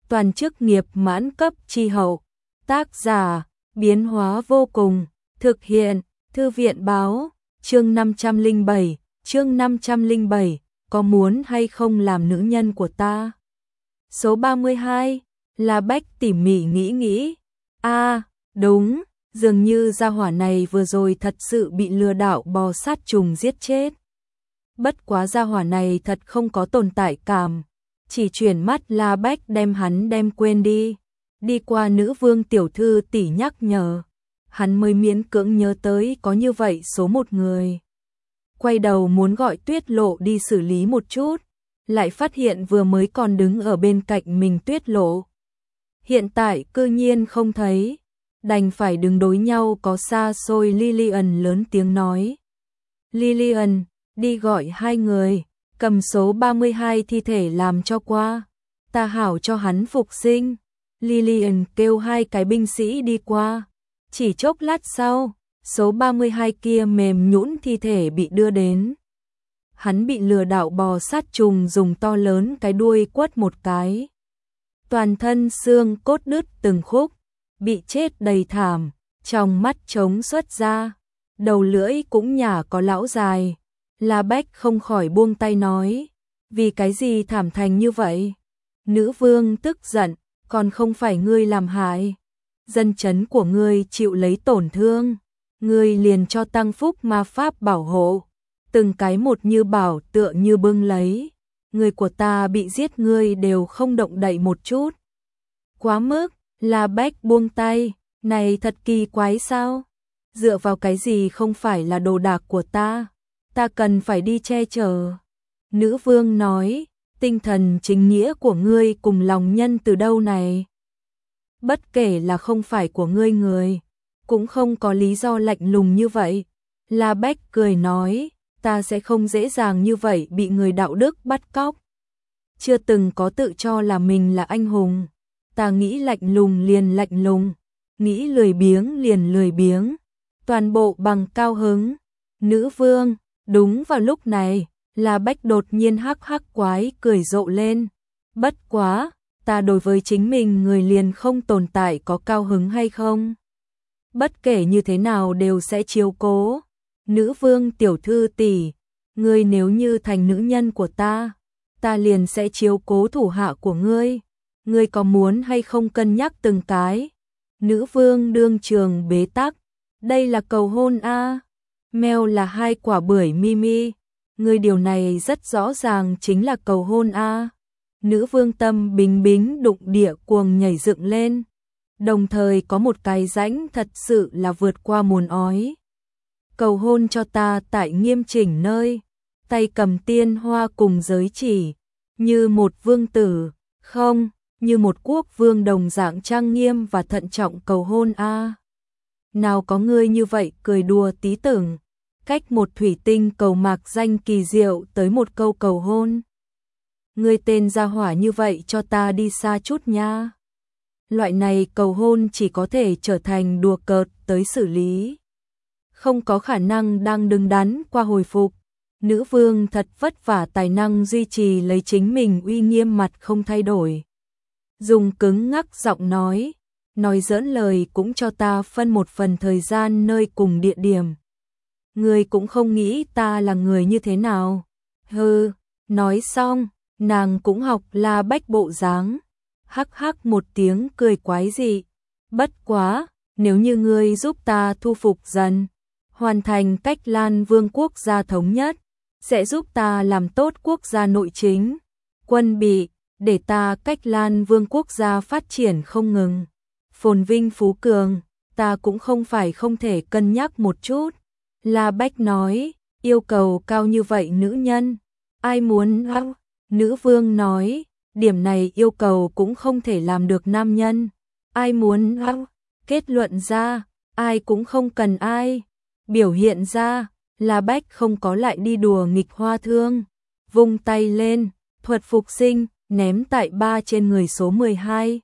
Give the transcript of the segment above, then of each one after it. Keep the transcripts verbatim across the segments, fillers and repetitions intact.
toàn chức nghiệp mãn cấp chi hậu. Tác giả, biến hóa vô cùng, thực hiện, thư viện báo, chương năm trăm lẻ bảy, chương năm trăm lẻ bảy, có muốn hay không làm nữ nhân của ta? Số ba mươi hai, La Bách tỉ mỉ nghĩ nghĩ. A, à, đúng, dường như gia hỏa này vừa rồi thật sự bị lừa đảo bò sát trùng giết chết. Bất quá gia hỏa này thật không có tồn tại cảm, chỉ chuyển mắt La Bách đem hắn đem quên đi. Đi qua nữ vương tiểu thư tỷ nhắc nhở, hắn mới miễn cưỡng nhớ tới có như vậy số một người. Quay đầu muốn gọi Tuyết Lộ đi xử lý một chút, lại phát hiện vừa mới còn đứng ở bên cạnh mình Tuyết Lộ. Hiện tại cư nhiên không thấy, đành phải đứng đối nhau có xa xôi. Lillian lớn tiếng nói. Lillian, đi gọi hai người, cầm số ba mươi hai thi thể làm cho qua, ta hảo cho hắn phục sinh. Lillian kêu hai cái binh sĩ đi qua, chỉ chốc lát sau, số ba mươi hai kia mềm nhũn thi thể bị đưa đến. Hắn bị lừa đảo bò sát trùng dùng to lớn cái đuôi quất một cái. Toàn thân xương cốt đứt từng khúc, bị chết đầy thảm, trong mắt trống xuất ra, đầu lưỡi cũng nhả có lão dài. La Bách không khỏi buông tay nói, vì cái gì thảm thành như vậy? Nữ vương tức giận, còn không phải ngươi làm hại. Dân chấn của ngươi chịu lấy tổn thương, ngươi liền cho tăng phúc ma pháp bảo hộ, từng cái một như bảo tựa như bưng lấy. Người của ta bị giết ngươi đều không động đậy một chút. Quá mức. La Bách buông tay, này thật kỳ quái sao? Dựa vào cái gì không phải là đồ đạc của ta? Ta cần phải đi che chở. Nữ vương nói, tinh thần chính nghĩa của ngươi cùng lòng nhân từ đâu này? Bất kể là không phải của ngươi người, cũng không có lý do lạnh lùng như vậy. La Bách cười nói, ta sẽ không dễ dàng như vậy bị người đạo đức bắt cóc. Chưa từng có tự cho là mình là anh hùng. Ta nghĩ lạnh lùng liền lạnh lùng, nghĩ lười biếng liền lười biếng, toàn bộ bằng cao hứng. Nữ vương, đúng vào lúc này, La Bách đột nhiên hắc hắc quái cười rộ lên. Bất quá, ta đối với chính mình người liền không tồn tại có cao hứng hay không. Bất kể như thế nào đều sẽ chiếu cố. Nữ vương tiểu thư tỷ, ngươi nếu như thành nữ nhân của ta, ta liền sẽ chiếu cố thủ hạ của ngươi. Ngươi có muốn hay không cân nhắc từng cái? Nữ vương đương trường bế tắc. Đây là cầu hôn a. À. Mèo là hai quả bưởi Mimi. Ngươi điều này rất rõ ràng chính là cầu hôn a. À. Nữ vương tâm bình bính đụng địa cuồng nhảy dựng lên. Đồng thời có một cái rãnh thật sự là vượt qua mồn ói. Cầu hôn cho ta tại nghiêm chỉnh nơi. Tay cầm tiên hoa cùng giới chỉ. Như một vương tử. Không. Như một quốc vương đồng dạng trang nghiêm và thận trọng cầu hôn a. À. Nào có ngươi như vậy cười đùa tí tưởng, cách một thủy tinh cầu mạc danh kỳ diệu tới một câu cầu hôn. Ngươi tên gia hỏa như vậy cho ta đi xa chút nha. Loại này cầu hôn chỉ có thể trở thành đùa cợt tới xử lý. Không có khả năng đang đứng đắn qua hồi phục. Nữ vương thật vất vả tài năng duy trì lấy chính mình uy nghiêm mặt không thay đổi. Dùng cứng ngắc giọng nói, nói giỡn lời cũng cho ta phân một phần thời gian nơi cùng địa điểm. Ngươi cũng không nghĩ ta là người như thế nào. Hừ, nói xong, nàng cũng học La Bách bộ dáng, hắc hắc một tiếng cười quái dị. Bất quá, nếu như ngươi giúp ta thu phục dần, hoàn thành cách Lan Vương quốc gia thống nhất, sẽ giúp ta làm tốt quốc gia nội chính, quân bị, để ta cách Lan Vương quốc gia phát triển không ngừng, phồn vinh phú cường, ta cũng không phải không thể cân nhắc một chút. La Bách nói, yêu cầu cao như vậy nữ nhân, ai muốn hăng? Nữ vương nói, điểm này yêu cầu cũng không thể làm được nam nhân, ai muốn hăng? Kết luận ra, ai cũng không cần ai. Biểu hiện ra, La Bách không có lại đi đùa nghịch hoa thương, vung tay lên, thuật phục sinh, ném tại ba trên người số mười hai.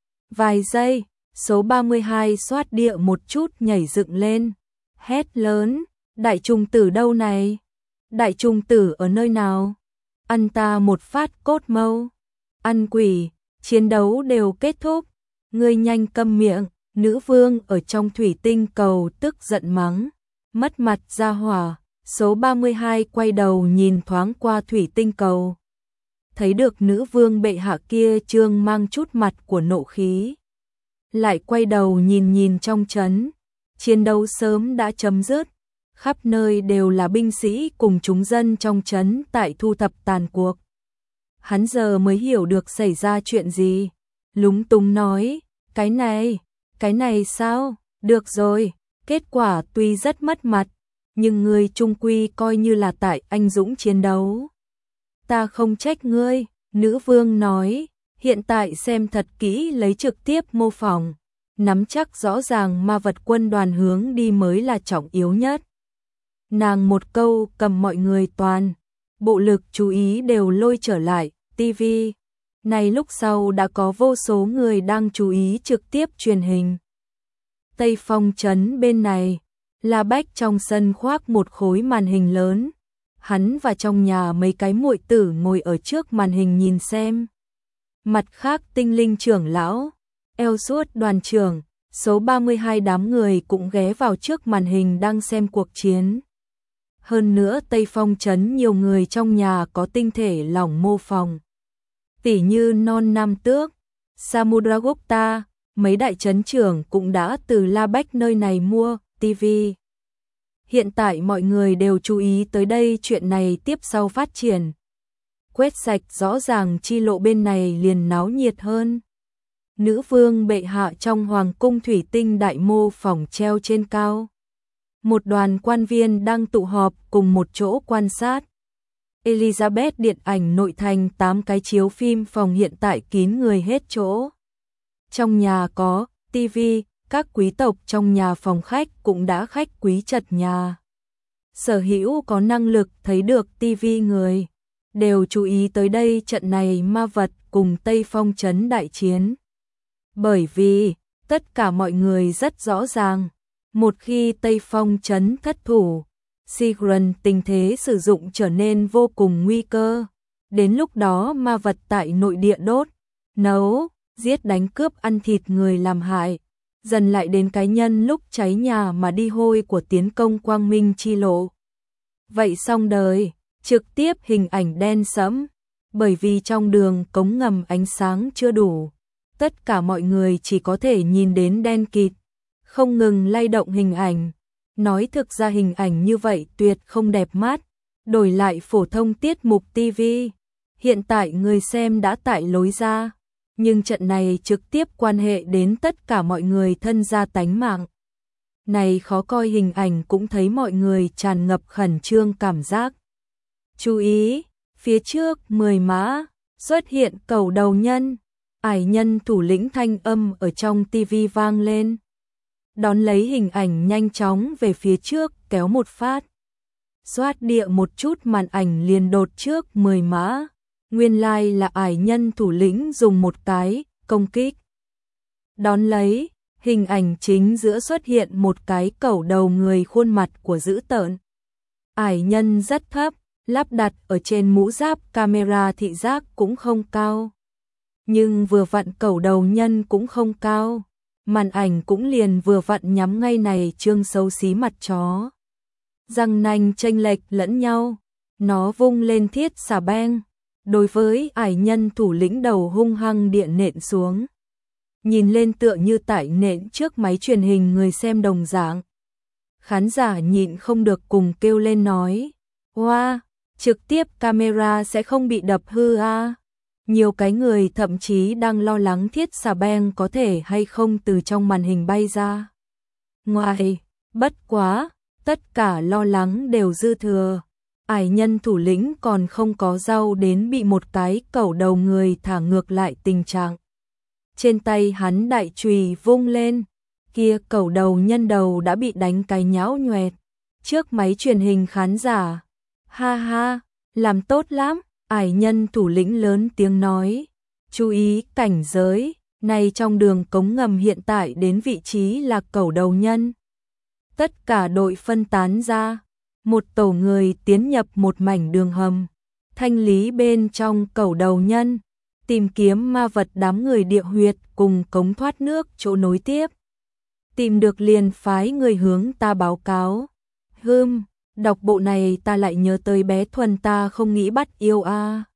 Vài giây, số ba mươi hai xoát địa một chút nhảy dựng lên, hét lớn, đại trùng tử đâu này? Đại trùng tử ở nơi nào? Ăn ta một phát cốt mâu. Ăn quỷ, chiến đấu đều kết thúc, ngươi nhanh câm miệng, nữ vương ở trong thủy tinh cầu tức giận mắng, mất mặt ra hỏa, số ba mươi hai quay đầu nhìn thoáng qua thủy tinh cầu. Thấy được nữ vương bệ hạ kia trương mang chút mặt của nộ khí. Lại quay đầu nhìn nhìn trong trấn, chiến đấu sớm đã chấm dứt, khắp nơi đều là binh sĩ cùng chúng dân trong trấn tại thu thập tàn cuộc. Hắn giờ mới hiểu được xảy ra chuyện gì, lúng túng nói, cái này, cái này sao, được rồi, kết quả tuy rất mất mặt, nhưng ngươi trung quy coi như là tại anh dũng chiến đấu. Ta không trách ngươi, nữ vương nói, hiện tại xem thật kỹ lấy trực tiếp mô phỏng, nắm chắc rõ ràng ma vật quân đoàn hướng đi mới là trọng yếu nhất. Nàng một câu cầm mọi người toàn, bộ lực chú ý đều lôi trở lại, ti vi. Này lúc sau đã có vô số người đang chú ý trực tiếp truyền hình. Tây Phong trấn bên này, La Bách trong sân khoác một khối màn hình lớn. Hắn và trong nhà mấy cái muội tử ngồi ở trước màn hình nhìn xem. Mặt khác tinh linh trưởng lão, eo suốt đoàn trưởng, số ba mươi hai đám người cũng ghé vào trước màn hình đang xem cuộc chiến. Hơn nữa Tây Phong trấn nhiều người trong nhà có tinh thể lỏng mô phỏng. Tỉ như Non Nam Tước, Samudragupta, mấy đại trấn trưởng cũng đã từ La Bách nơi này mua ti vi. Hiện tại mọi người đều chú ý tới đây, chuyện này tiếp sau phát triển. Quét sạch rõ ràng chi lộ bên này liền náo nhiệt hơn. Nữ vương bệ hạ trong hoàng cung thủy tinh đại mô phỏng treo trên cao. Một đoàn quan viên đang tụ họp cùng một chỗ quan sát. Elizabeth điện ảnh nội thành tám cái chiếu phim phòng hiện tại kín người hết chỗ. Trong nhà có ti vi, các quý tộc trong nhà phòng khách cũng đã khách quý chật nhà. Sở hữu có năng lực thấy được ti vi người, đều chú ý tới đây trận này ma vật cùng Tây Phong trấn đại chiến. Bởi vì, tất cả mọi người rất rõ ràng, một khi Tây Phong trấn thất thủ, Sigrun tình thế sử dụng trở nên vô cùng nguy cơ. Đến lúc đó ma vật tại nội địa đốt, nấu, giết đánh cướp ăn thịt người làm hại, dần lại đến cái nhân lúc cháy nhà mà đi hôi của tiến công quang minh chi lộ. Vậy xong đời, trực tiếp hình ảnh đen sẫm, bởi vì trong đường cống ngầm ánh sáng chưa đủ, tất cả mọi người chỉ có thể nhìn đến đen kịt, không ngừng lay động hình ảnh. Nói thực ra hình ảnh như vậy tuyệt không đẹp mắt, đổi lại phổ thông tiết mục ti vi. Hiện tại người xem đã tại lối ra, nhưng trận này trực tiếp quan hệ đến tất cả mọi người thân gia tánh mạng. Này khó coi hình ảnh cũng thấy mọi người tràn ngập khẩn trương cảm giác. Chú ý, phía trước mười mã, xuất hiện cẩu đầu nhân, ải nhân thủ lĩnh thanh âm ở trong ti vi vang lên. Đón lấy hình ảnh nhanh chóng về phía trước kéo một phát. Xoát địa một chút màn ảnh liền đột trước mười mã. Nguyên lai like là ải nhân thủ lĩnh dùng một cái công kích. Đón lấy, hình ảnh chính giữa xuất hiện một cái cẩu đầu người khuôn mặt của dữ tợn. Ải nhân rất thấp, lắp đặt ở trên mũ giáp camera thị giác cũng không cao. Nhưng vừa vặn cẩu đầu nhân cũng không cao. Màn ảnh cũng liền vừa vặn nhắm ngay này trương xấu xí mặt chó. Răng nanh chênh lệch lẫn nhau, nó vung lên thiết xà beng, đối với ải nhân thủ lĩnh đầu hung hăng điện nện xuống. Nhìn lên tựa như tải nện trước máy truyền hình người xem đồng dạng. Khán giả nhịn không được cùng kêu lên nói, wow, trực tiếp camera sẽ không bị đập hư à. Nhiều cái người thậm chí đang lo lắng thiết xà beng có thể hay không từ trong màn hình bay ra. Ngoài, bất quá, tất cả lo lắng đều dư thừa. Ải nhân thủ lĩnh còn không có rau đến bị một cái cẩu đầu người thả ngược lại tình trạng. Trên tay hắn đại chùy vung lên, kia cẩu đầu nhân đầu đã bị đánh cái nhão nhoẹt. Trước máy truyền hình khán giả, ha ha, làm tốt lắm. Ải nhân thủ lĩnh lớn tiếng nói, chú ý cảnh giới, này trong đường cống ngầm hiện tại đến vị trí là cẩu đầu nhân. Tất cả đội phân tán ra, một tổ người tiến nhập một mảnh đường hầm, thanh lý bên trong cẩu đầu nhân. tìm kiếm ma vật đám người địa huyệt cùng cống thoát nước chỗ nối tiếp. Tìm được liền phái người hướng ta báo cáo. Hừm, đọc bộ này ta lại nhớ tới bé Thuần ta không nghĩ bắt yêu a.